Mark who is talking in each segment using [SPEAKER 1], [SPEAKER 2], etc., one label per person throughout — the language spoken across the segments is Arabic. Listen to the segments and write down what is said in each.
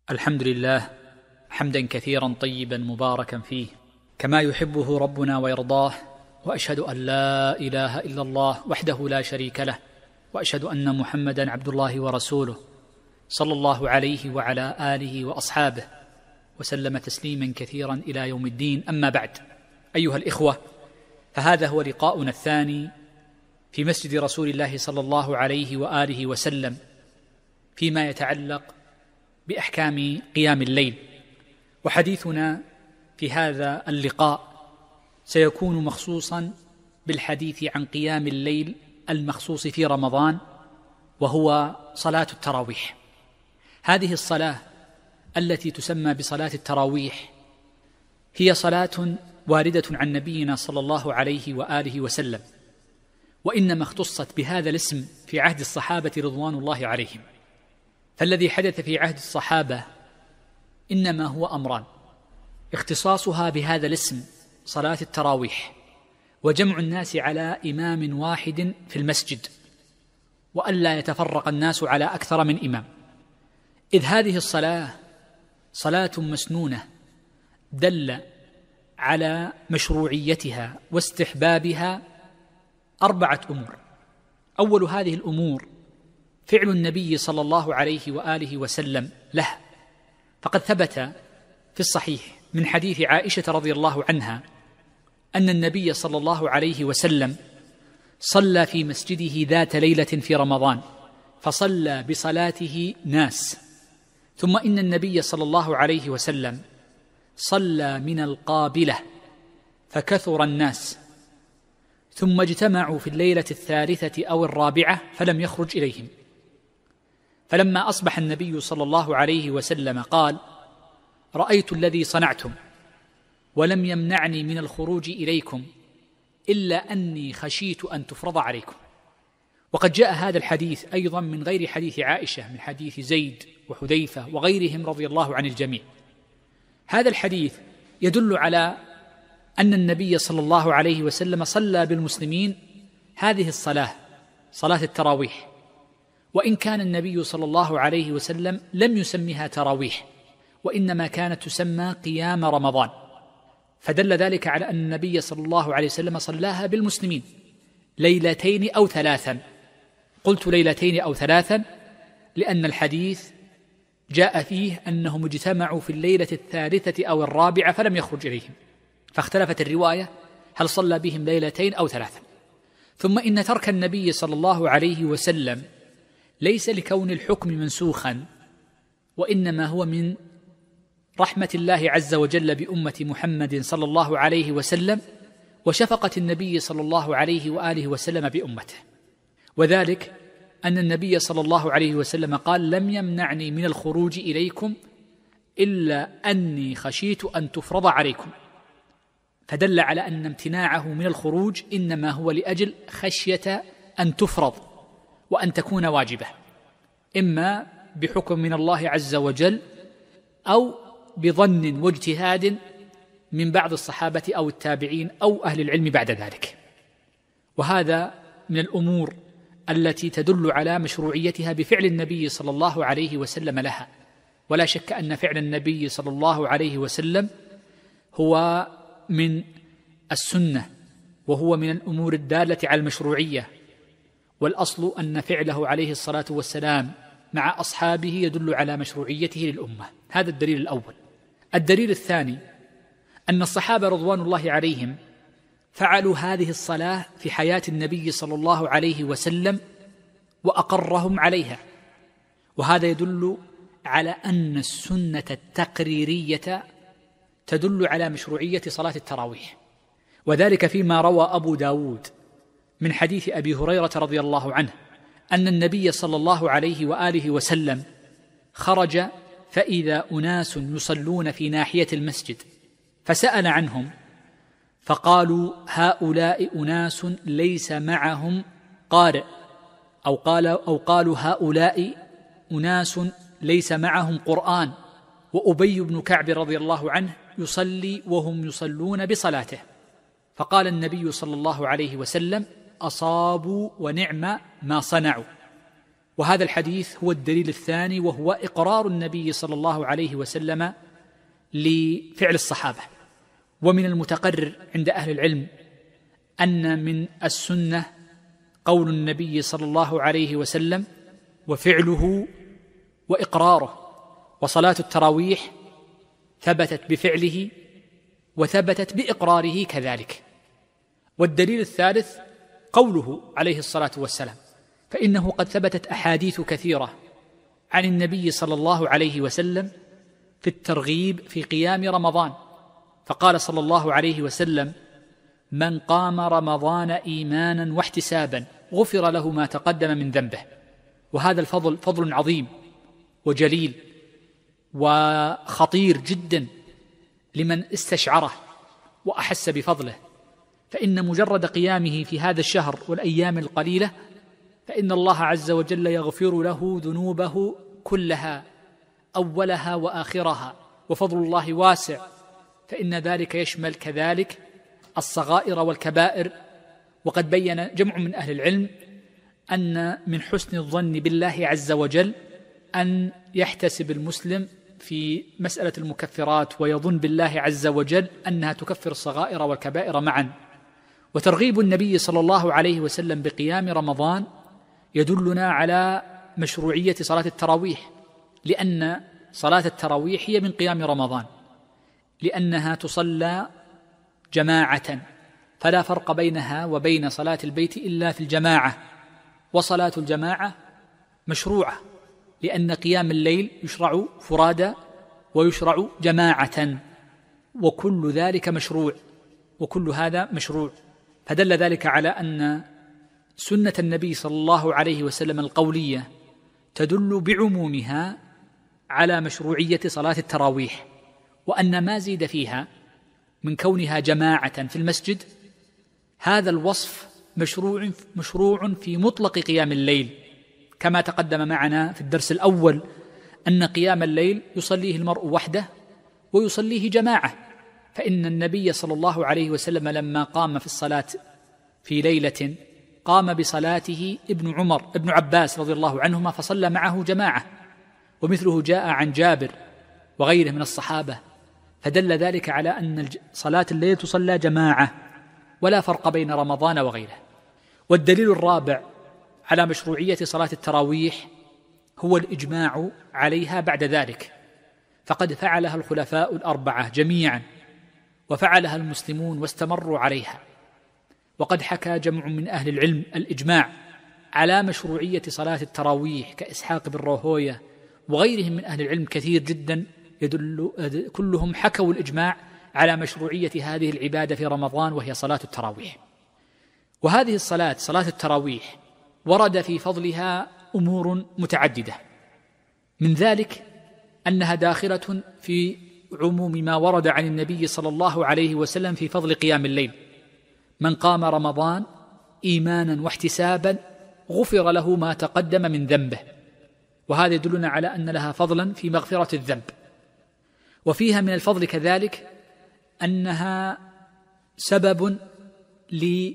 [SPEAKER 1] الحمد لله حمدا كثيرا طيبا مباركا فيه كما يحبه ربنا ويرضاه، وأشهد أن لا إله إلا الله وحده لا شريك له، وأشهد أن محمدا عبد الله ورسوله صلى الله عليه وعلى آله وأصحابه وسلم تسليما كثيرا إلى يوم الدين. أما بعد، أيها الإخوة، فهذا هو لقاؤنا الثاني في مسجد رسول الله صلى الله عليه وآله وسلم فيما يتعلق بأحكام قيام الليل. وحديثنا في هذا اللقاء سيكون مخصوصا بالحديث عن قيام الليل المخصوص في رمضان، وهو صلاة التراويح. هذه الصلاة التي تسمى بصلاة التراويح هي صلاة واردة عن نبينا صلى الله عليه وآله وسلم، وإنما اختصت بهذا الاسم في عهد الصحابة رضوان الله عليهم. فالذي حدث في عهد الصحابة إنما هو أمران: اختصاصها بهذا الاسم صلاة التراويح، وجمع الناس على إمام واحد في المسجد، وألا يتفرق الناس على أكثر من إمام، إذ هذه الصلاة صلاة مسنونة دل على مشروعيتها واستحبابها 4 أمور. أول هذه الأمور فعل النبي صلى الله عليه وآله وسلم له، فقد ثبت في الصحيح من حديث عائشة رضي الله عنها أن النبي صلى الله عليه وسلم صلى في مسجده ذات ليلة في رمضان، فصلى بصلاته ناس، ثم إن النبي صلى الله عليه وسلم صلى من القابلة فكثر الناس، ثم اجتمعوا في الليلة الثالثة أو الرابعة فلم يخرج إليهم. فلما أصبح النبي صلى الله عليه وسلم قال: رأيت الذي صنعتم ولم يمنعني من الخروج إليكم إلا أني خشيت أن تفرض عليكم. وقد جاء هذا الحديث أيضا من غير حديث عائشة، من حديث زيد وحذيفة وغيرهم رضي الله عن الجميع. هذا الحديث يدل على أن النبي صلى الله عليه وسلم صلى بالمسلمين هذه الصلاة، صلاة التراويح، وإن كان النبي صلى الله عليه وسلم لم يسميها تراويح، وإنما كانت تسمى قيام رمضان، فدل ذلك على أن النبي صلى الله عليه وسلم صلاها بالمسلمين 2 أو 3. قلت 2 أو 3 لأن الحديث جاء فيه أنهم اجتمعوا في الليلة الثالثة أو الرابعة فلم يخرج إليهم، فاختلفت الرواية هل صلى بهم 2 أو 3. ثم إن ترك النبي صلى الله عليه وسلم ليس لكون الحكم منسوخا، وإنما هو من رحمة الله عز وجل بأمة محمد صلى الله عليه وسلم، وشفقة النبي صلى الله عليه وآله وسلم بأمته. وذلك أن النبي صلى الله عليه وسلم قال: لم يمنعني من الخروج إليكم إلا أني خشيت أن تفرض عليكم، فدل على أن امتناعه من الخروج إنما هو لأجل خشية أن تفرض وأن تكون واجبة، إما بحكم من الله عز وجل أو بظن واجتهاد من بعض الصحابة أو التابعين أو أهل العلم بعد ذلك. وهذا من الأمور التي تدل على مشروعيتها بفعل النبي صلى الله عليه وسلم لها. ولا شك أن فعل النبي صلى الله عليه وسلم هو من السنة، وهو من الأمور الدالة على المشروعية، والأصل أن فعله عليه الصلاة والسلام مع أصحابه يدل على مشروعيته للأمة. هذا الدليل الأول. الدليل الثاني أن الصحابة رضوان الله عليهم فعلوا هذه الصلاة في حياة النبي صلى الله عليه وسلم وأقرهم عليها، وهذا يدل على أن السنة التقريرية تدل على مشروعية صلاة التراويح. وذلك فيما روى أبو داود من حديث أبي هريرة رضي الله عنه أن النبي صلى الله عليه وآله وسلم خرج فإذا أناس يصلون في ناحية المسجد، فسأل عنهم فقالوا: هؤلاء أناس ليس معهم قارئ، أو قالوا: هؤلاء أناس ليس معهم قرآن. وأبي بن كعب رضي الله عنه يصلي وهم يصلون بصلاته، فقال النبي صلى الله عليه وسلم: أصابوا ونعم ما صنعوا. وهذا الحديث هو الدليل الثاني، وهو إقرار النبي صلى الله عليه وسلم لفعل الصحابة. ومن المتقرر عند أهل العلم أن من السنة قول النبي صلى الله عليه وسلم وفعله وإقراره، وصلاة التراويح ثبتت بفعله وثبتت بإقراره كذلك. والدليل الثالث قوله عليه الصلاة والسلام، فإنه قد ثبتت أحاديث كثيرة عن النبي صلى الله عليه وسلم في الترغيب في قيام رمضان، فقال صلى الله عليه وسلم: من قام رمضان إيمانا واحتسابا غفر له ما تقدم من ذنبه. وهذا الفضل فضل عظيم وجليل وخطير جدا لمن استشعره وأحس بفضله، فإن مجرد قيامه في هذا الشهر والأيام القليلة فإن الله عز وجل يغفر له ذنوبه كلها أولها وآخرها، وفضل الله واسع، فإن ذلك يشمل كذلك الصغائر والكبائر. وقد بين جمع من أهل العلم أن من حسن الظن بالله عز وجل أن يحتسب المسلم في مسألة المكفرات ويظن بالله عز وجل أنها تكفر الصغائر والكبائر معا. وترغيب النبي صلى الله عليه وسلم بقيام رمضان يدلنا على مشروعية صلاة التراويح، لأن صلاة التراويح هي من قيام رمضان، لأنها تصلى جماعة، فلا فرق بينها وبين صلاة البيت إلا في الجماعة. وصلاة الجماعة مشروعة، لأن قيام الليل يشرع فرادى ويشرع جماعة، وكل ذلك مشروع، وكل هذا مشروع. فدل ذلك على أن سنة النبي صلى الله عليه وسلم القولية تدل بعمومها على مشروعية صلاة التراويح، وأن ما زيد فيها من كونها جماعة في المسجد هذا الوصف مشروع في مطلق قيام الليل، كما تقدم معنا في الدرس الأول أن قيام الليل يصليه المرء وحده ويصليه جماعة. فإن النبي صلى الله عليه وسلم لما قام في الصلاة في ليلة قام بصلاته ابن عباس رضي الله عنهما فصلى معه جماعة، ومثله جاء عن جابر وغيره من الصحابة، فدل ذلك على أن صلاة الليل تصلى جماعة ولا فرق بين رمضان وغيره. والدليل الرابع على مشروعية صلاة التراويح هو الإجماع عليها بعد ذلك، فقد فعلها الخلفاء الأربعة جميعا، وفعلها المسلمون واستمروا عليها. وقد حكى جمع من أهل العلم الإجماع على مشروعية صلاة التراويح كإسحاق بن راهويه وغيرهم من أهل العلم كثير جدا، كلهم حكوا الإجماع على مشروعية هذه العبادة في رمضان، وهي صلاة التراويح. وهذه الصلاة، صلاة التراويح، ورد في فضلها أمور متعددة، من ذلك أنها داخلة في عموم ما ورد عن النبي صلى الله عليه وسلم في فضل قيام الليل: من قام رمضان إيمانا واحتسابا غفر له ما تقدم من ذنبه. وهذا يدلنا على أن لها فضلا في مغفرة الذنب. وفيها من الفضل كذلك أنها سبب لأن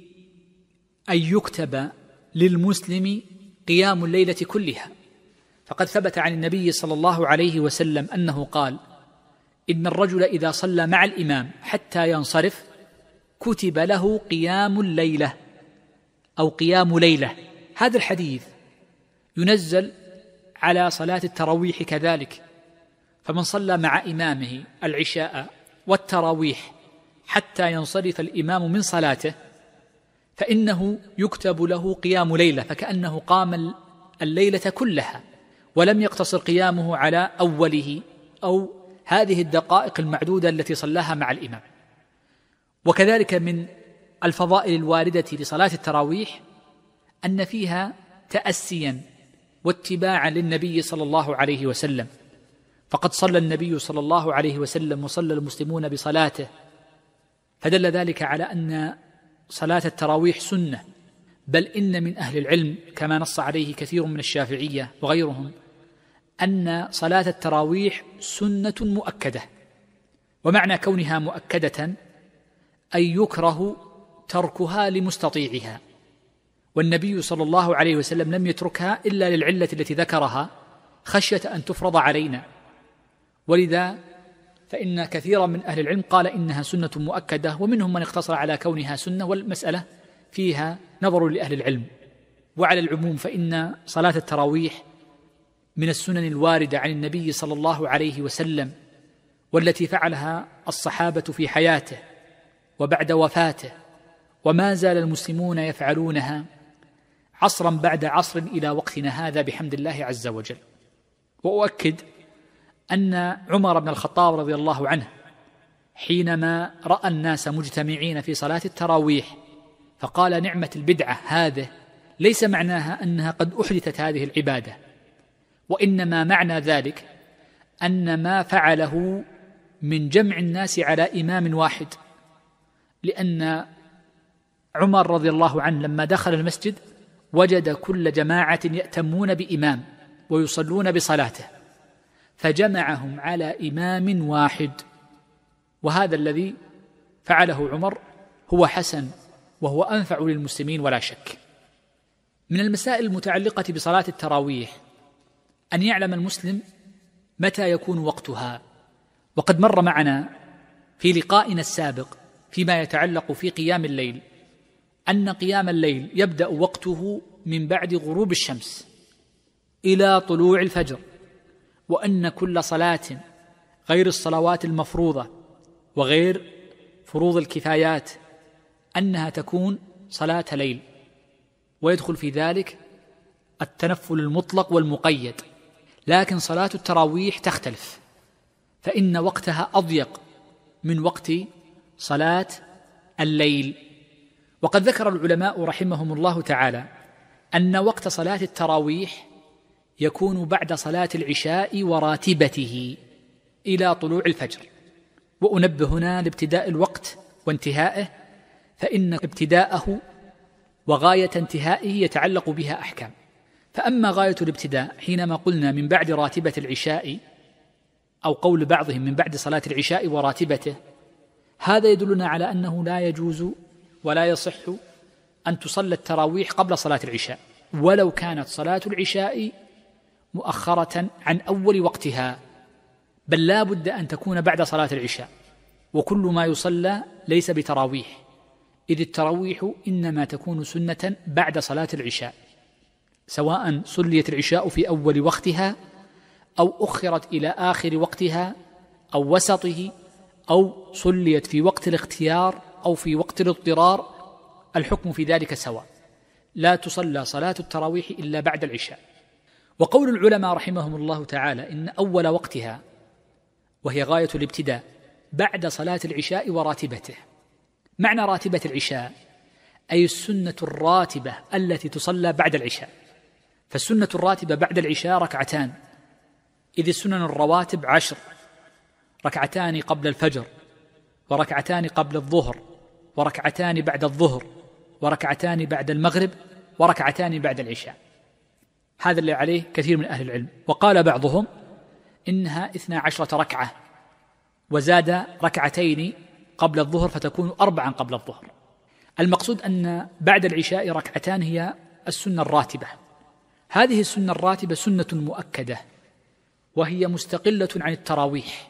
[SPEAKER 1] يكتب للمسلم قيام الليلة كلها، فقد ثبت عن النبي صلى الله عليه وسلم أنه قال: إن الرجل إذا صلى مع الإمام حتى ينصرف كتب له قيام الليلة أو قيام ليلة. هذا الحديث ينزل على صلاة التراويح كذلك، فمن صلى مع إمامه العشاء والتراويح حتى ينصرف الإمام من صلاته فإنه يكتب له قيام ليلة، فكأنه قام الليلة كلها، ولم يقتصر قيامه على أوله أو هذه الدقائق المعدودة التي صلاها مع الإمام. وكذلك من الفضائل الواردة لصلاة التراويح أن فيها تأسيا واتباعا للنبي صلى الله عليه وسلم، فقد صلى النبي صلى الله عليه وسلم وصلى المسلمون بصلاته، فدل ذلك على أن صلاة التراويح سنة. بل إن من أهل العلم كما نص عليه كثير من الشافعية وغيرهم أن صلاة التراويح سنة مؤكدة، ومعنى كونها مؤكدة أي يكره تركها لمستطيعها، والنبي صلى الله عليه وسلم لم يتركها إلا للعلة التي ذكرها خشية أن تفرض علينا، ولذا فإن كثيرا من أهل العلم قال إنها سنة مؤكدة، ومنهم من اقتصر على كونها سنة، والمسألة فيها نظر لأهل العلم. وعلى العموم فإن صلاة التراويح من السنن الواردة عن النبي صلى الله عليه وسلم، والتي فعلها الصحابة في حياته وبعد وفاته، وما زال المسلمون يفعلونها عصرا بعد عصر إلى وقتنا هذا بحمد الله عز وجل. وأؤكد أن عمر بن الخطاب رضي الله عنه حينما رأى الناس مجتمعين في صلاة التراويح فقال: نعمة البدعة هذه، ليس معناها أنها قد أحدثت هذه العبادة، وإنما معنى ذلك أن ما فعله من جمع الناس على إمام واحد، لأن عمر رضي الله عنه لما دخل المسجد وجد كل جماعة يأتمون بإمام ويصلون بصلاته، فجمعهم على إمام واحد، وهذا الذي فعله عمر هو حسن وهو أنفع للمسلمين ولا شك. من المسائل المتعلقة بصلاة التراويح أن يعلم المسلم متى يكون وقتها، وقد مر معنا في لقائنا السابق فيما يتعلق في قيام الليل أن قيام الليل يبدأ وقته من بعد غروب الشمس إلى طلوع الفجر، وأن كل صلاة غير الصلوات المفروضة وغير فروض الكفايات أنها تكون صلاة ليل، ويدخل في ذلك التنفل المطلق والمقيد. لكن صلاة التراويح تختلف، فإن وقتها أضيق من وقت صلاة الليل. وقد ذكر العلماء رحمهم الله تعالى أن وقت صلاة التراويح يكون بعد صلاة العشاء وراتبته إلى طلوع الفجر. وأنبه هنا لابتداء الوقت وانتهائه، فإن ابتداءه وغاية انتهائه يتعلق بها أحكام. فأما غاية الابتداء حينما قلنا من بعد راتبة العشاء، أو قول بعضهم من بعد صلاة العشاء وراتبته، هذا يدلنا على أنه لا يجوز ولا يصح أن تصلى التراويح قبل صلاة العشاء، ولو كانت صلاة العشاء مؤخرة عن أول وقتها، بل لا بد أن تكون بعد صلاة العشاء. وكل ما يصلى ليس بتراويح، إذ التراويح إنما تكون سنة بعد صلاة العشاء، سواء صليت العشاء في أول وقتها أو أخرت إلى آخر وقتها أو وسطه، أو صليت في وقت الاختيار أو في وقت الاضطرار، الحكم في ذلك سواء، لا تصلى صلاة التراويح إلا بعد العشاء. وقول العلماء رحمهم الله تعالى إن أول وقتها، وهي غاية الابتداء، بعد صلاة العشاء وراتبته. معنى راتبة العشاء أي السنة الراتبة التي تصلى بعد العشاء، فالسنة الراتبة بعد العشاء ركعتان، إذ السنن الرواتب 10: ركعتان قبل الفجر، وركعتان قبل الظهر، وركعتان بعد الظهر، وركعتان بعد المغرب، وركعتان بعد العشاء. هذا اللي عليه كثير من أهل العلم. وقال بعضهم إنها 12 ركعة، وزاد ركعتين قبل الظهر فتكون 4 قبل الظهر. المقصود أن بعد العشاء ركعتان هي السنة الراتبة. هذه السنة الراتبة سنة مؤكدة، وهي مستقلة عن التراويح.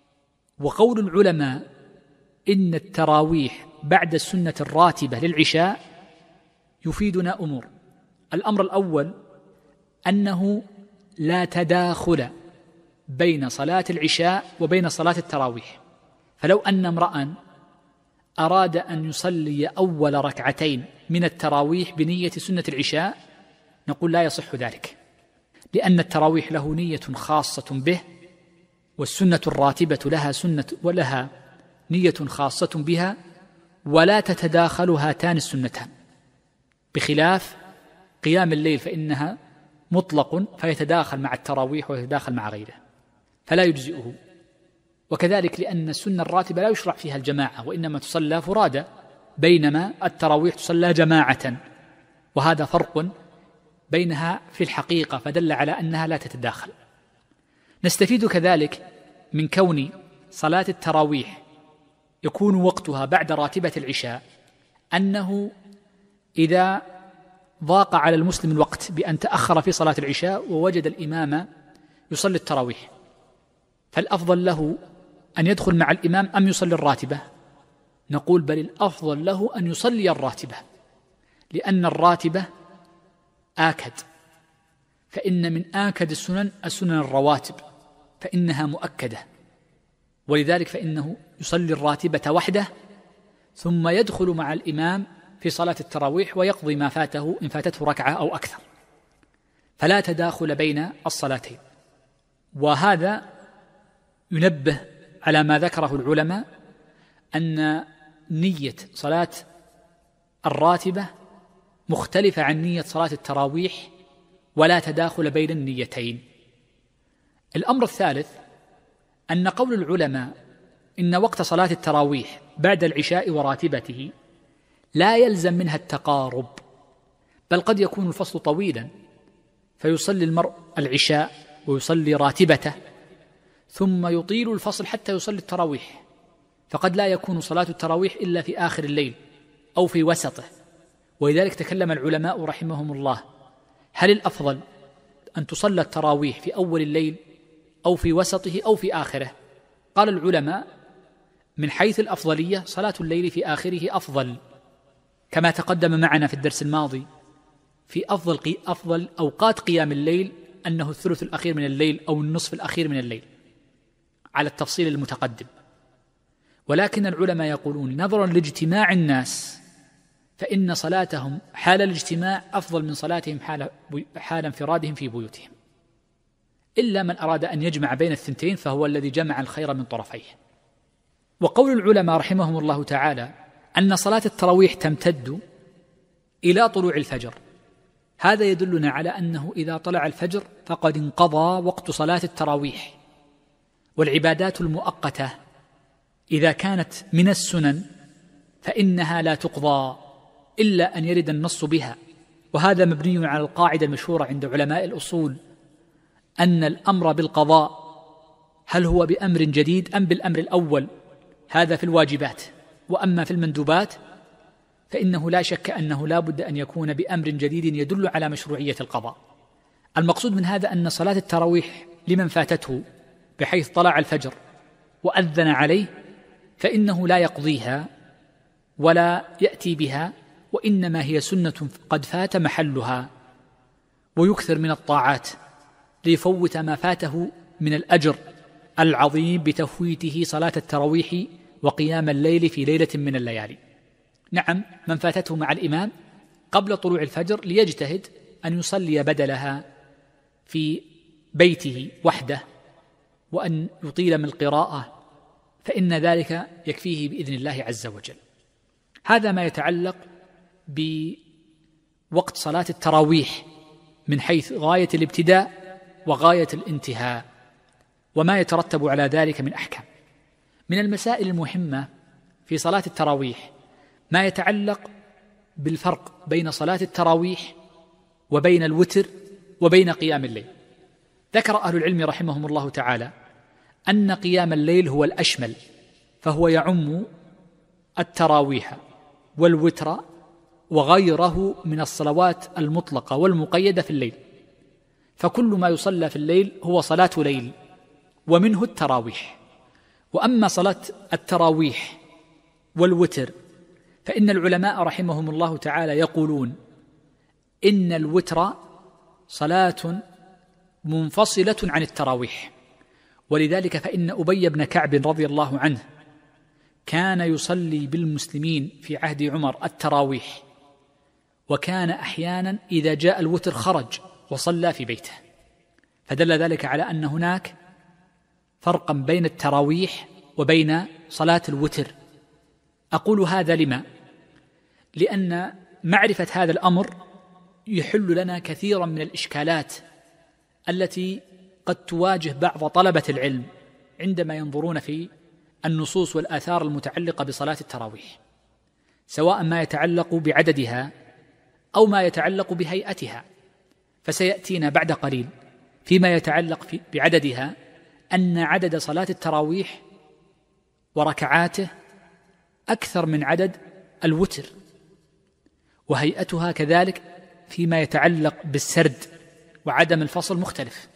[SPEAKER 1] وقول العلماء إن التراويح بعد السنة الراتبة للعشاء يفيدنا أمور. الأمر الأول أنه لا تداخل بين صلاة العشاء وبين صلاة التراويح، فلو أن امرأ أراد أن يصلي أول ركعتين من التراويح بنية سنة العشاء نقول لا يصح ذلك، لأن التراويح له نية خاصة به، والسنة الراتبة لها سنة ولها نية خاصة بها، ولا تتداخل هاتان السنتان، بخلاف قيام الليل فإنها مطلق فيتداخل مع التراويح ويتداخل مع غيره فلا يجزئه. وكذلك لأن السنة الراتبة لا يشرع فيها الجماعة، وإنما تصلى فرادى، بينما التراويح تصلى جماعة، وهذا فرق بينها في الحقيقة، فدل على أنها لا تتداخل. نستفيد كذلك من كون صلاة التراويح يكون وقتها بعد راتبة العشاء أنه إذا ضاق على المسلم الوقت بأن تأخر في صلاة العشاء ووجد الإمام يصلي التراويح، فالأفضل له أن يدخل مع الإمام أم يصلي الراتبة؟ نقول بل الأفضل له أن يصلي الراتبة، لأن الراتبة آكد، فإن من آكد السنن الرواتب، فإنها مؤكدة، ولذلك فإنه يصلي الراتبة وحده ثم يدخل مع الإمام في صلاة التراويح ويقضي ما فاته إن فاتته ركعة أو أكثر، فلا تداخل بين الصلاتين. وهذا ينبه على ما ذكره العلماء أن نية صلاة الراتبة مختلفة عن نية صلاة التراويح، ولا تداخل بين النيتين. الأمر الثالث أن قول العلماء إن وقت صلاة التراويح بعد العشاء وراتبته لا يلزم منها التقارب، بل قد يكون الفصل طويلا فيصلي المرء العشاء ويصلي راتبته ثم يطيل الفصل حتى يصلي التراويح، فقد لا يكون صلاة التراويح إلا في آخر الليل أو في وسطه. ولذلك تكلم العلماء رحمهم الله هل الأفضل أن تصلى التراويح في أول الليل أو في وسطه أو في آخره؟ قال العلماء من حيث الأفضلية صلاة الليل في آخره أفضل، كما تقدم معنا في الدرس الماضي في أفضل أوقات قيام الليل أنه الثلث الأخير من الليل أو النصف الأخير من الليل على التفصيل المتقدم. ولكن العلماء يقولون نظرا لاجتماع الناس فإن صلاتهم حال الاجتماع أفضل من صلاتهم حال انفرادهم في بيوتهم، إلا من أراد أن يجمع بين الثنتين فهو الذي جمع الخير من طرفيه. وقول العلماء رحمهم الله تعالى أن صلاة التراويح تمتد إلى طلوع الفجر، هذا يدلنا على أنه إذا طلع الفجر فقد انقضى وقت صلاة التراويح. والعبادات المؤقتة إذا كانت من السنن فإنها لا تقضى إلا أن يرد النص بها، وهذا مبني على القاعدة المشهورة عند علماء الأصول أن الأمر بالقضاء هل هو بأمر جديد أم بالأمر الأول، هذا في الواجبات. وأما في المندوبات فإنه لا شك أنه لا بد أن يكون بأمر جديد يدل على مشروعية القضاء. المقصود من هذا أن صلاة التراويح لمن فاتته بحيث طلع الفجر وأذن عليه فإنه لا يقضيها ولا يأتي بها، وإنما هي سنة قد فات محلها، ويكثر من الطاعات ليفوت ما فاته من الأجر العظيم بتفويته صلاة التراويح وقيام الليل في ليلة من الليالي. نعم، من فاتته مع الإمام قبل طلوع الفجر ليجتهد أن يصلي بدلها في بيته وحده وأن يطيل من القراءة، فإن ذلك يكفيه بإذن الله عز وجل. هذا ما يتعلق بوقت صلاة التراويح من حيث غاية الابتداء وغاية الانتهاء وما يترتب على ذلك من أحكام. من المسائل المهمة في صلاة التراويح ما يتعلق بالفرق بين صلاة التراويح وبين الوتر وبين قيام الليل. ذكر أهل العلم رحمهم الله تعالى أن قيام الليل هو الأشمل، فهو يعم التراويح والوتر وغيره من الصلوات المطلقة والمقيدة في الليل، فكل ما يصلى في الليل هو صلاة ليل ومنه التراويح. وأما صلاة التراويح والوتر فإن العلماء رحمهم الله تعالى يقولون إن الوتر صلاة منفصلة عن التراويح، ولذلك فإن أبي بن كعب رضي الله عنه كان يصلي بالمسلمين في عهد عمر التراويح، وكان أحيانا إذا جاء الوتر خرج وصلى في بيته، فدل ذلك على أن هناك فرقا بين التراويح وبين صلاة الوتر. أقول هذا لما؟ لأن معرفة هذا الأمر يحل لنا كثيرا من الإشكالات التي قد تواجه بعض طلبة العلم عندما ينظرون في النصوص والآثار المتعلقة بصلاة التراويح، سواء ما يتعلق بعددها أو ما يتعلق بهيئتها. فسيأتينا بعد قليل فيما يتعلق بعددها أن عدد صلاة التراويح وركعاته أكثر من عدد الوتر، وهيئتها كذلك فيما يتعلق بالسرد وعدم الفصل مختلف.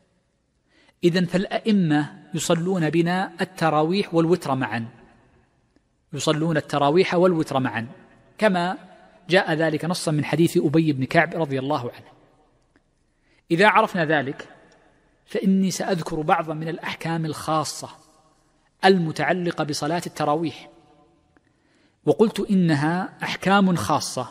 [SPEAKER 1] إذن فالأئمة يصلون بنا التراويح والوتر معا، يصلون التراويح والوتر معا، كما جاء ذلك نصا من حديث أبي بن كعب رضي الله عنه. إذا عرفنا ذلك فإني سأذكر بعضا من الأحكام الخاصة المتعلقة بصلاة التراويح، وقلت إنها أحكام خاصة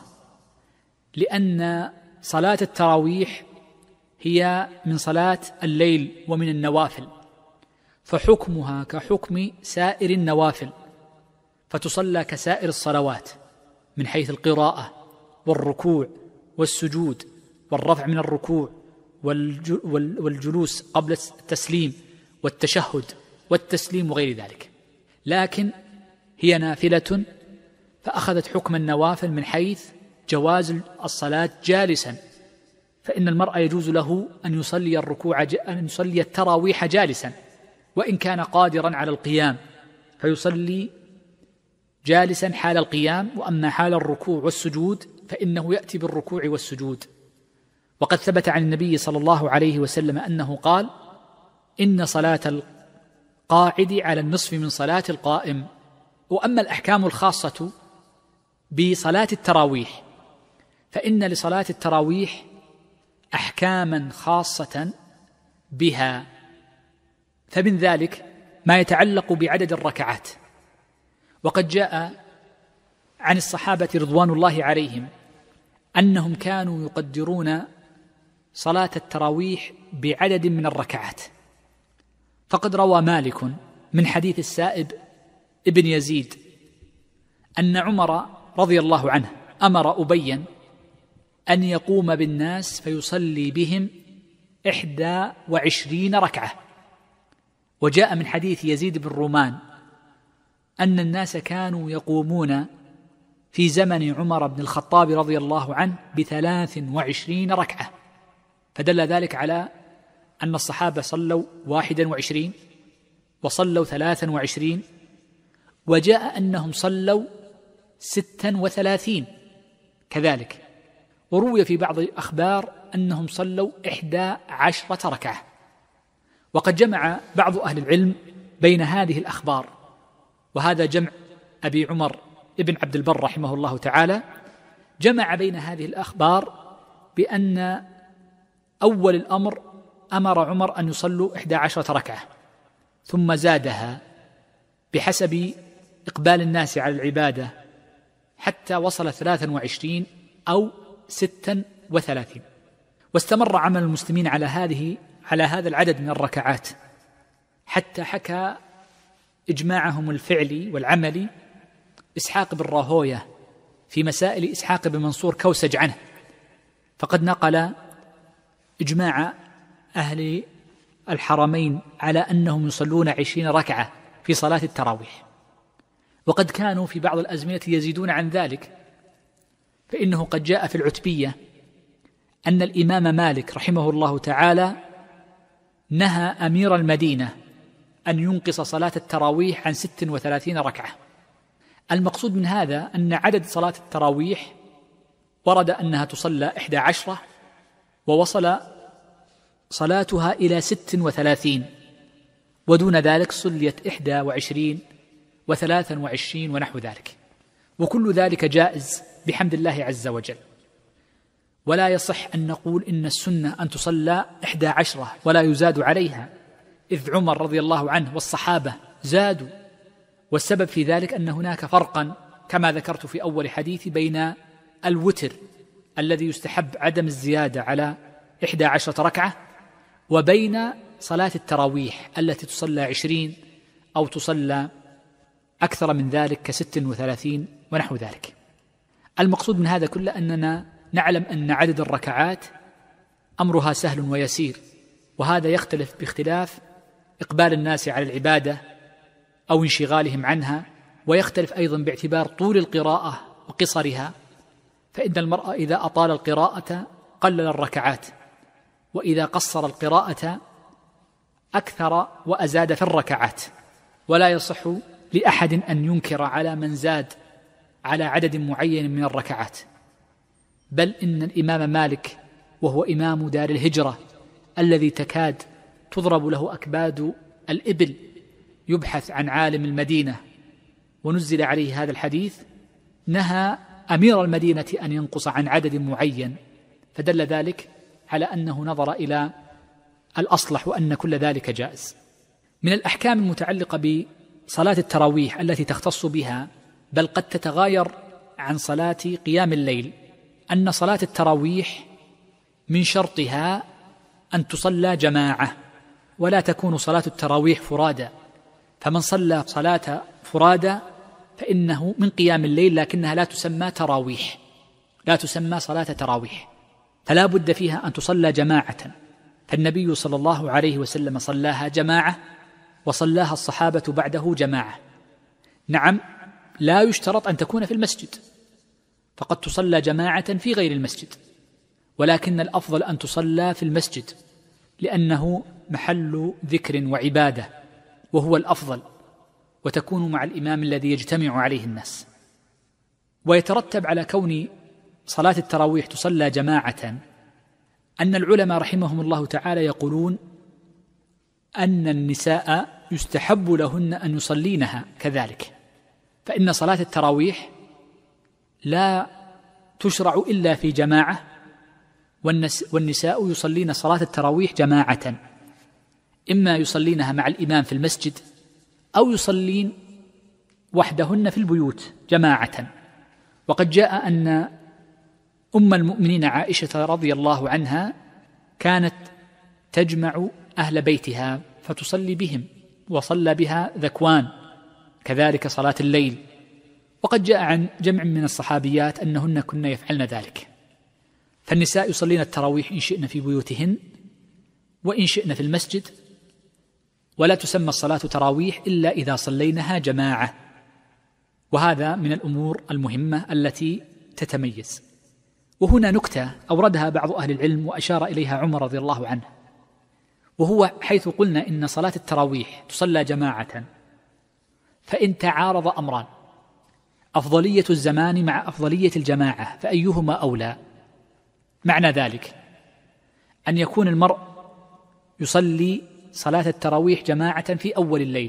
[SPEAKER 1] لأن صلاة التراويح هي من صلاة الليل ومن النوافل، فحكمها كحكم سائر النوافل، فتصلى كسائر الصلوات من حيث القراءة والركوع والسجود والرفع من الركوع والجلوس قبل التسليم والتشهد والتسليم وغير ذلك، لكن هي نافلة فأخذت حكم النوافل من حيث جواز الصلاة جالسا، فإن المرء يجوز له أن يصلي التراويح جالسا وإن كان قادرا على القيام، فيصلي جالسا حال القيام، وأما حال الركوع والسجود فإنه يأتي بالركوع والسجود. وقد ثبت عن النبي صلى الله عليه وسلم أنه قال: إن صلاة القاعد على النصف من صلاة القائم. وأما الأحكام الخاصة بصلاة التراويح فإن لصلاة التراويح أحكاما خاصة بها، فمن ذلك ما يتعلق بعدد الركعات. وقد جاء عن الصحابة رضوان الله عليهم أنهم كانوا يقدرون صلاة التراويح بعدد من الركعات، فقد روى مالك من حديث السائب ابن يزيد أن عمر رضي الله عنه أمر أبيا أن يقوم بالناس فيصلي بهم 21 ركعة. وجاء من حديث يزيد بن رومان أن الناس كانوا يقومون في زمن عمر بن الخطاب رضي الله عنه ب23 ركعة، فدل ذلك على أن الصحابة صلوا 21 وصلوا 23، وجاء أنهم صلوا 36 كذلك، وروي في بعض الأخبار أنهم صلوا 11 ركعة. وقد جمع بعض أهل العلم بين هذه الأخبار، وهذا جمع أبي عمر ابن عبد البر رحمه الله تعالى، جمع بين هذه الأخبار بأن أول الأمر أمر عمر أن يصلوا 11 ركعة ثم زادها بحسب إقبال الناس على العبادة حتى وصل 23 أو 36، واستمر عمل المسلمين على هذا العدد من الركعات حتى حكى إجماعهم الفعلي والعملي إسحاق بن راهوية في مسائل إسحاق بن منصور كوسج عنه، فقد نقل إجماع أهل الحرمين على أنهم يصلون 20 ركعة في صلاة التراويح، وقد كانوا في بعض الأزمنة يزيدون عن ذلك، فإنه قد جاء في العتبية أن الإمام مالك رحمه الله تعالى نهى أمير المدينة أن ينقص صلاة التراويح عن 36 ركعة. المقصود من هذا أن عدد صلاة التراويح ورد أنها تصلى 11، ووصل صلاتها إلى 36، ودون ذلك صليت 21 و23 ونحو ذلك، وكل ذلك جائز بحمد الله عز وجل. ولا يصح أن نقول إن السنة أن تصلى 11 ولا يزاد عليها، إذ عمر رضي الله عنه والصحابة زادوا، والسبب في ذلك أن هناك فرقا كما ذكرت في أول حديث بين الوتر الذي يستحب عدم الزيادة على 11 ركعة وبين صلاة التراويح التي تصلى 20 أو تصلى أكثر من ذلك ك36 ونحو ذلك. المقصود من هذا كله أننا نعلم أن عدد الركعات أمرها سهل ويسير، وهذا يختلف باختلاف إقبال الناس على العبادة أو انشغالهم عنها، ويختلف أيضا باعتبار طول القراءة وقصرها، فإن المرء إذا أطال القراءة قلل الركعات، وإذا قصر القراءة أكثر وأزاد في الركعات. ولا يصح لأحد أن ينكر على من زاد على عدد معين من الركعات، بل إن الإمام مالك وهو إمام دار الهجرة الذي تكاد تضرب له أكباد الإبل يبحث عن عالم المدينة ونزل عليه هذا الحديث، نهى أمير المدينة أن ينقص عن عدد معين، فدل ذلك على أنه نظر إلى الأصلح وأن كل ذلك جائز. من الأحكام المتعلقة بصلاة التراويح التي تختص بها بل قد تتغاير عن صلاة قيام الليل أن صلاة التراويح من شرطها أن تصلى جماعة، ولا تكون صلاة التراويح فرادى، فمن صلى صلاة فرادى فإنه من قيام الليل، لكنها لا تسمى تراويح، لا تسمى صلاة تراويح، فلا بد فيها أن تصلى جماعة. فالنبي صلى الله عليه وسلم صلاها جماعة وصلاها الصحابة بعده جماعة. نعم، لا يشترط أن تكون في المسجد، فقد تصلى جماعة في غير المسجد، ولكن الأفضل أن تصلى في المسجد لأنه محل ذكر وعبادة وهو الأفضل، وتكون مع الإمام الذي يجتمع عليه الناس. ويترتب على كون صلاة التراويح تصلى جماعة أن العلماء رحمهم الله تعالى يقولون أن النساء يستحب لهن أن يصلينها كذلك، فإن صلاة التراويح لا تشرع إلا في جماعة، والنساء يصلين صلاة التراويح جماعة، إما يصلينها مع الإمام في المسجد أو يصلين وحدهن في البيوت جماعة. وقد جاء أن أم المؤمنين عائشة رضي الله عنها كانت تجمع أهل بيتها فتصلي بهم، وصلى بها ذكوان كذلك صلاة الليل. وقد جاء عن جمع من الصحابيات أنهن كن يفعلن ذلك. فالنساء يصلين التراويح إن شئن في بيوتهن وإن شئن في المسجد، ولا تسمى الصلاة تراويح إلا إذا صلينها جماعة، وهذا من الأمور المهمة التي تتميز. وهنا نكتة أوردها بعض أهل العلم وأشار إليها عمر رضي الله عنه، وهو حيث قلنا إن صلاة التراويح تصلى جماعة، فإن تعارض أمران، أفضلية الزمان مع أفضلية الجماعة، فأيهما أولى؟ معنى ذلك أن يكون المرء يصلي صلاة التراويح جماعة في أول الليل،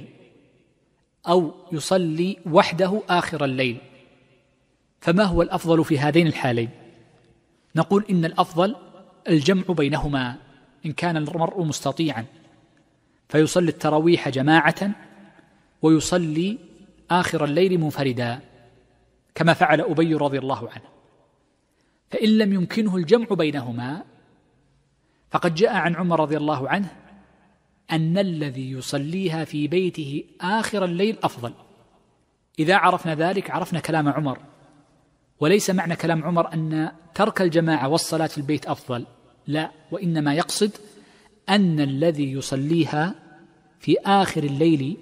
[SPEAKER 1] أو يصلي وحده آخر الليل، فما هو الأفضل في هذين الحالين؟ نقول إن الأفضل الجمع بينهما إن كان المرء مستطيعا، فيصلي التراويح جماعة ويصلي آخر الليل منفردا كما فعل أبي رضي الله عنه. فإن لم يمكنه الجمع بينهما فقد جاء عن عمر رضي الله عنه أن الذي يصليها في بيته آخر الليل أفضل. إذا عرفنا ذلك عرفنا كلام عمر، وليس معنى كلام عمر أن ترك الجماعة والصلاة في البيت أفضل، لا، وإنما يقصد أن الذي يصليها في آخر الليل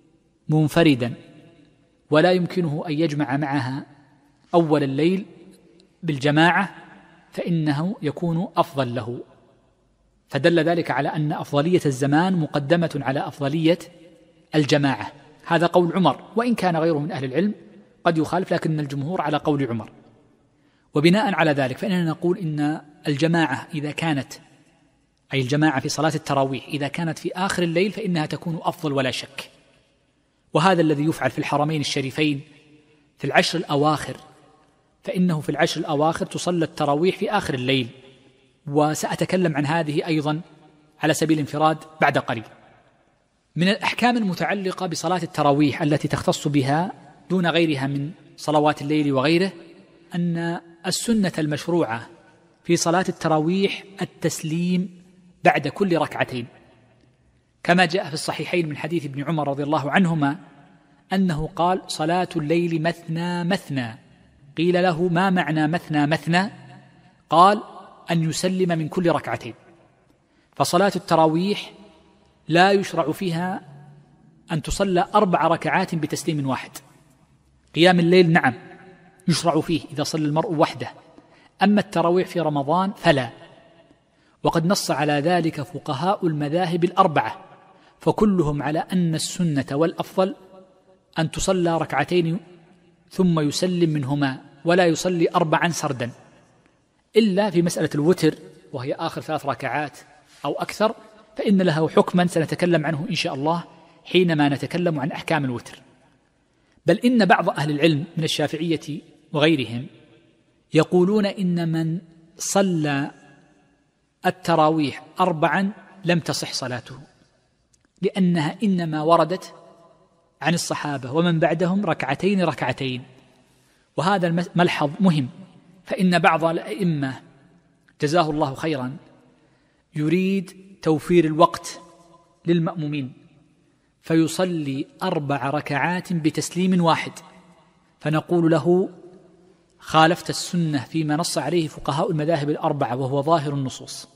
[SPEAKER 1] منفردا ولا يمكنه أن يجمع معها أول الليل بالجماعة فإنه يكون أفضل له. فدل ذلك على أن أفضلية الزمان مقدمة على أفضلية الجماعة. هذا قول عمر، وإن كان غيره من أهل العلم قد يخالف، لكن الجمهور على قول عمر. وبناء على ذلك فإننا نقول إن الجماعة إذا كانت، أي الجماعة في صلاة التراويح إذا كانت في آخر الليل فإنها تكون أفضل ولا شك. وهذا الذي يفعل في الحرمين الشريفين في العشر الأواخر، فإنه في العشر الأواخر تصلى التراويح في آخر الليل، وسأتكلم عن هذه أيضا على سبيل الانفراد بعد قليل. من الأحكام المتعلقة بصلاة التراويح التي تختص بها دون غيرها من صلوات الليل وغيره أن السنة المشروعة في صلاة التراويح التسليم بعد كل ركعتين، كما جاء في الصحيحين من حديث ابن عمر رضي الله عنهما أنه قال: صلاة الليل مثنى مثنى. قيل له: ما معنى مثنى مثنى؟ قال: أن يسلم من كل ركعتين. فصلاة التراويح لا يشرع فيها أن تصلى 4 ركعات بتسليم واحد. قيام الليل نعم يشرع فيه إذا صلى المرء وحده، أما التراويح في رمضان فلا. وقد نص على ذلك فقهاء المذاهب ال4، فكلهم على أن السنة والأفضل أن تصلى ركعتين ثم يسلم منهما، ولا يصلي 4 سردا. إلا في مسألة الوتر وهي آخر 3 ركعات أو أكثر، فإن له حكما سنتكلم عنه إن شاء الله حينما نتكلم عن أحكام الوتر. بل إن بعض أهل العلم من الشافعية وغيرهم يقولون إن من صلى التراويح 4 لم تصح صلاته، لأنها إنما وردت عن الصحابة ومن بعدهم 2 وهذا الملحظ مهم، فإن بعض الأئمة جزاه الله خيرا يريد توفير الوقت للمأمومين فيصلي 4 ركعات بتسليم واحد، فنقول له خالفت السنة فيما نص عليه فقهاء المذاهب 4 وهو ظاهر النصوص،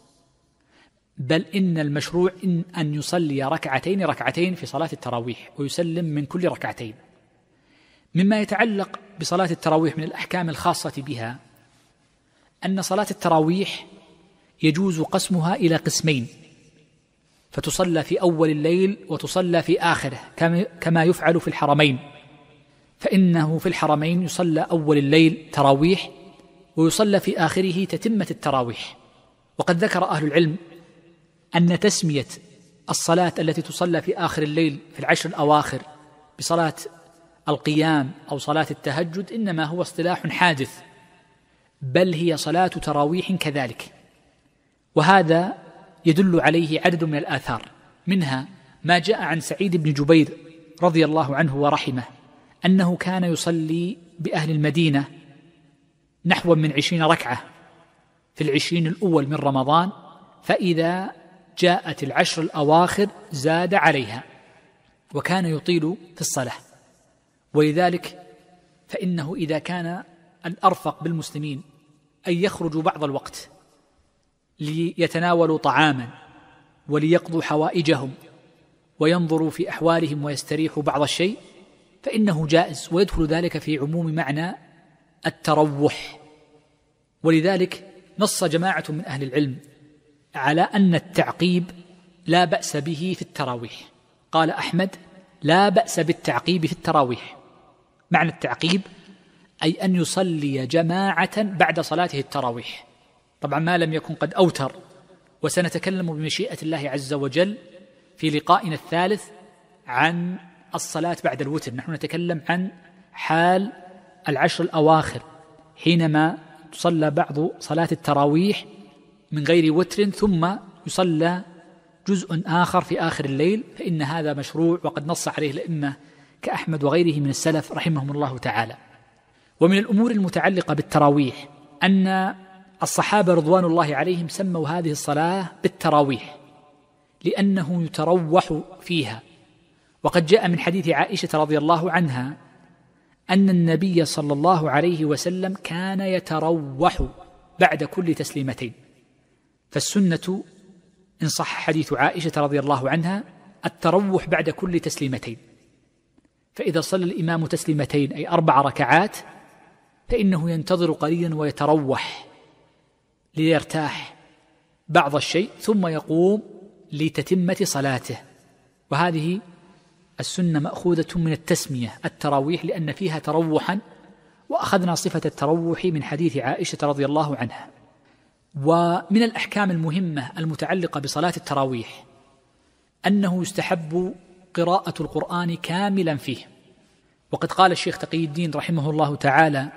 [SPEAKER 1] بل إن المشروع أن يصلي 2 في صلاة التراويح ويسلم من كل 2. مما يتعلق بصلاة التراويح من الأحكام الخاصة بها أن صلاة التراويح يجوز قسمها إلى قسمين، فتصلى في أول الليل وتصلى في آخره كما يفعل في الحرمين، فإنه في الحرمين يصلى أول الليل تراويح ويصلى في آخره تتمة التراويح. وقد ذكر أهل العلم أن تسمية الصلاة التي تصلى في آخر الليل في 10 الأواخر بصلاة القيام أو صلاة التهجد إنما هو اصطلاح حادث، بل هي صلاة تراويح كذلك، وهذا يدل عليه عدد من الآثار، منها ما جاء عن سعيد بن جبير رضي الله عنه ورحمه أنه كان يصلي بأهل المدينة نحو من 20 ركعة في 20 الأول من رمضان، فإذا جاءت 10 الأواخر زاد عليها وكان يطيل في الصلاة. ولذلك فإنه إذا كان الأرفق بالمسلمين أن يخرجوا بعض الوقت ليتناولوا طعاما وليقضوا حوائجهم وينظروا في أحوالهم ويستريحوا بعض الشيء فإنه جائز، ويدخل ذلك في عموم معنى التروح. ولذلك نص جماعة من أهل العلم على أن التعقيب لا بأس به في التراويح. قال أحمد لا بأس بالتعقيب في التراويح. معنى التعقيب أي أن يصلي جماعة بعد صلاته التراويح، طبعا ما لم يكن قد أوتر، وسنتكلم بمشيئة الله عز وجل في لقائنا الثالث عن الصلاة بعد الوتر. نحن نتكلم عن حال 10 الأواخر حينما تصلى بعض صلاة التراويح من غير وتر ثم يصلى جزء آخر في آخر الليل، فإن هذا مشروع وقد نص عليه الأئمة كأحمد وغيره من السلف رحمهم الله تعالى. ومن الأمور المتعلقة بالتراويح أن الصحابة رضوان الله عليهم سموا هذه الصلاة بالتراويح لأنه يتروح فيها، وقد جاء من حديث عائشة رضي الله عنها أن النبي صلى الله عليه وسلم كان يتروح بعد كل تسليمتين. فالسنة إن صح حديث عائشة رضي الله عنها التروح بعد كل تسليمتين، فإذا صلى الإمام تسليمتين أي 4 ركعات فإنه ينتظر قليلا ويتروح ليرتاح بعض الشيء ثم يقوم لتتمة صلاته. وهذه السنة مأخوذة من التسمية التراويح لأن فيها تروحا، وأخذنا صفة التروح من حديث عائشة رضي الله عنها. ومن الأحكام المهمة المتعلقة بصلاة التراويح أنه يستحب قراءة القرآن كاملا فيه، وقد قال الشيخ تقي الدين رحمه الله تعالى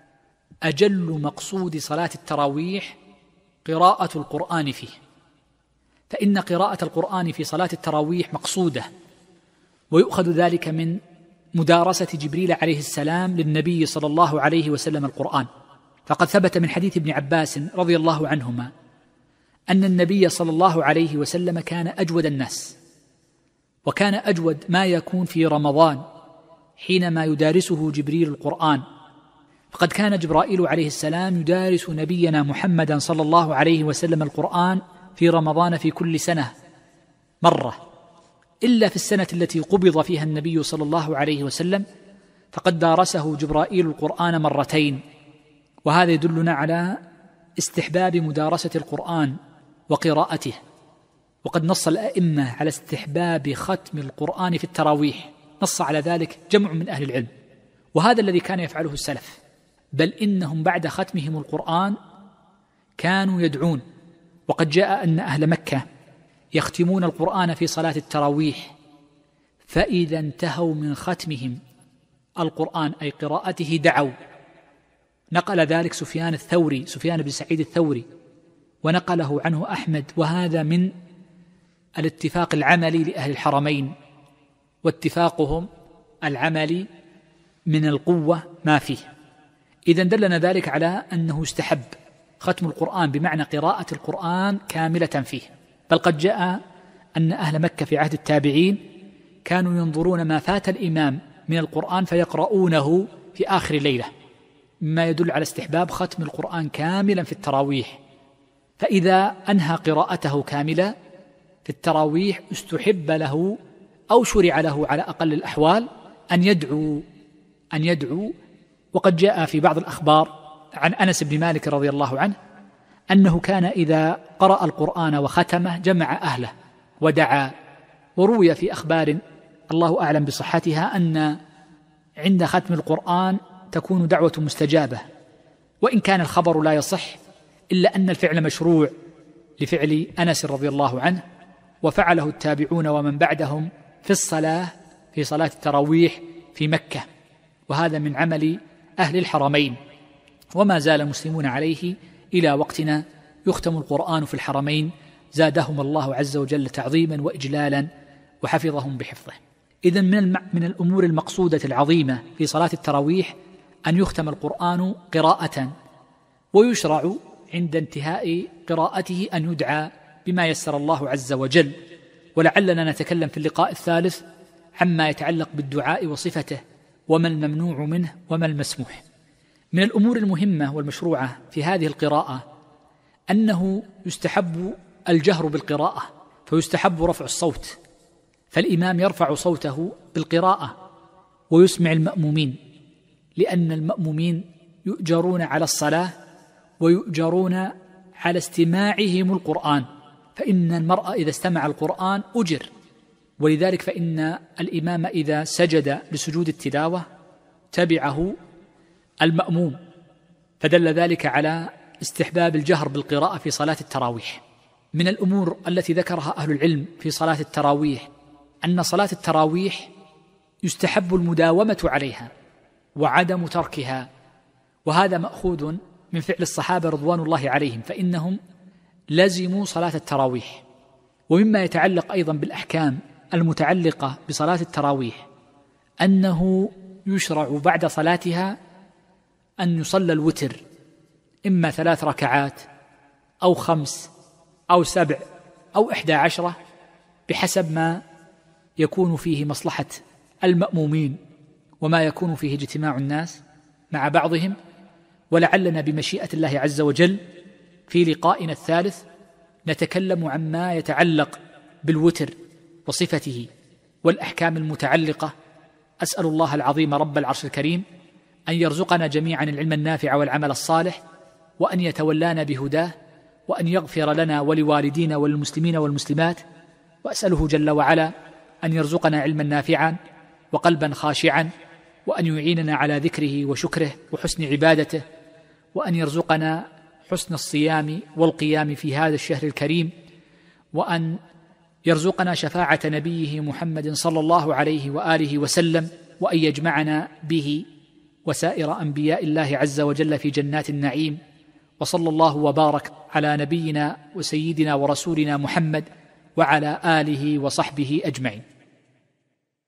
[SPEAKER 1] أجل مقصود صلاة التراويح قراءة القرآن فيه، فإن قراءة القرآن في صلاة التراويح مقصودة، ويؤخذ ذلك من مدارسة جبريل عليه السلام للنبي صلى الله عليه وسلم القرآن. فقد ثبت من حديث ابن عباس رضي الله عنهما أن النبي صلى الله عليه وسلم كان أجود الناس، وكان أجود ما يكون في رمضان حينما يدارسه جبريل القرآن، فقد كان جبرائيل عليه السلام يدارس نبينا محمدا صلى الله عليه وسلم القرآن في رمضان في كل سنة مرة، إلا في السنة التي قبض فيها النبي صلى الله عليه وسلم فقد دارسه جبرائيل القرآن 2 مرات. وهذا يدلنا على استحباب مدارسة القرآن وقراءته. وقد نص الأئمة على استحباب ختم القرآن في التراويح، نص على ذلك جمع من أهل العلم، وهذا الذي كان يفعله السلف، بل إنهم بعد ختمهم القرآن كانوا يدعون. وقد جاء أن أهل مكة يختمون القرآن في صلاة التراويح، فإذا انتهوا من ختمهم القرآن أي قراءته دعوا. نقل ذلك سفيان بن سعيد الثوري، ونقله عنه أحمد، وهذا من الاتفاق العملي لأهل الحرمين، واتفاقهم العملي من القوة ما فيه. إذن دلنا ذلك على أنه استحب ختم القرآن بمعنى قراءة القرآن كاملة فيه. بل قد جاء أن أهل مكة في عهد التابعين كانوا ينظرون ما فات الإمام من القرآن فيقرؤونه في آخر الليلة، مما يدل على استحباب ختم القرآن كاملا في التراويح. فإذا أنهى قراءته كاملة في التراويح استحب له أو شرع له على أقل الأحوال أن يدعو. وقد جاء في بعض الأخبار عن أنس بن مالك رضي الله عنه أنه كان إذا قرأ القرآن وختمه جمع أهله ودعا. وروي في أخبار الله أعلم بصحتها أن عند ختم القرآن تكون دعوة مستجابة، وإن كان الخبر لا يصح، إلا أن الفعل مشروع لفعل أنس رضي الله عنه، وفعله التابعون ومن بعدهم في صلاة التراويح في مكة، وهذا من عمل أهل الحرمين. وما زال المسلمون عليه إلى وقتنا، يختم القرآن في الحرمين زادهم الله عز وجل تعظيما وإجلالا وحفظهم بحفظه. إذن من الأمور المقصودة العظيمة في صلاة التراويح أن يختم القرآن قراءة، ويشرع عند انتهاء قراءته أن يدعى بما يسر الله عز وجل. ولعلنا نتكلم في اللقاء الثالث عما يتعلق بالدعاء وصفته، وما الممنوع منه وما المسموح. من الأمور المهمة والمشروعة في هذه القراءة أنه يستحب الجهر بالقراءة، فيستحب رفع الصوت، فالإمام يرفع صوته بالقراءة ويسمع المأمومين، لأن المأمومين يؤجرون على الصلاة ويؤجرون على استماعهم القرآن، فإن المرء إذا استمع القرآن أجر. ولذلك فإن الإمام إذا سجد لسجود التلاوة تبعه المأموم، فدل ذلك على استحباب الجهر بالقراءة في صلاة التراويح. من الأمور التي ذكرها أهل العلم في صلاة التراويح أن صلاة التراويح يستحب المداومة عليها وعدم تركها، وهذا مأخوذ من فعل الصحابة رضوان الله عليهم، فإنهم لزموا صلاة التراويح. ومما يتعلق أيضا بالأحكام المتعلقة بصلاة التراويح أنه يشرع بعد صلاتها أن يصلى الوتر، إما 3 ركعات أو 5 أو 7 أو 11، بحسب ما يكون فيه مصلحة المأمومين وما يكون فيه اجتماع الناس مع بعضهم. ولعلنا بمشيئة الله عز وجل في لقائنا الثالث نتكلم عما يتعلق بالوتر وصفته والأحكام المتعلقة. أسأل الله العظيم رب العرش الكريم أن يرزقنا جميعا العلم النافع والعمل الصالح، وأن يتولانا بهداه، وأن يغفر لنا ولوالدينا وللمسلمين والمسلمات. وأسأله جل وعلا أن يرزقنا علما نافعا وقلبا خاشعا، وأن يعيننا على ذكره وشكره وحسن عبادته، وأن يرزقنا حسن الصيام والقيام في هذا الشهر الكريم، وأن يرزقنا شفاعة نبيه محمد صلى الله عليه وآله وسلم، وأن يجمعنا به وسائر أنبياء الله عز وجل في جنات النعيم. وصلى الله وبارك على نبينا وسيدنا ورسولنا محمد وعلى آله وصحبه أجمعين.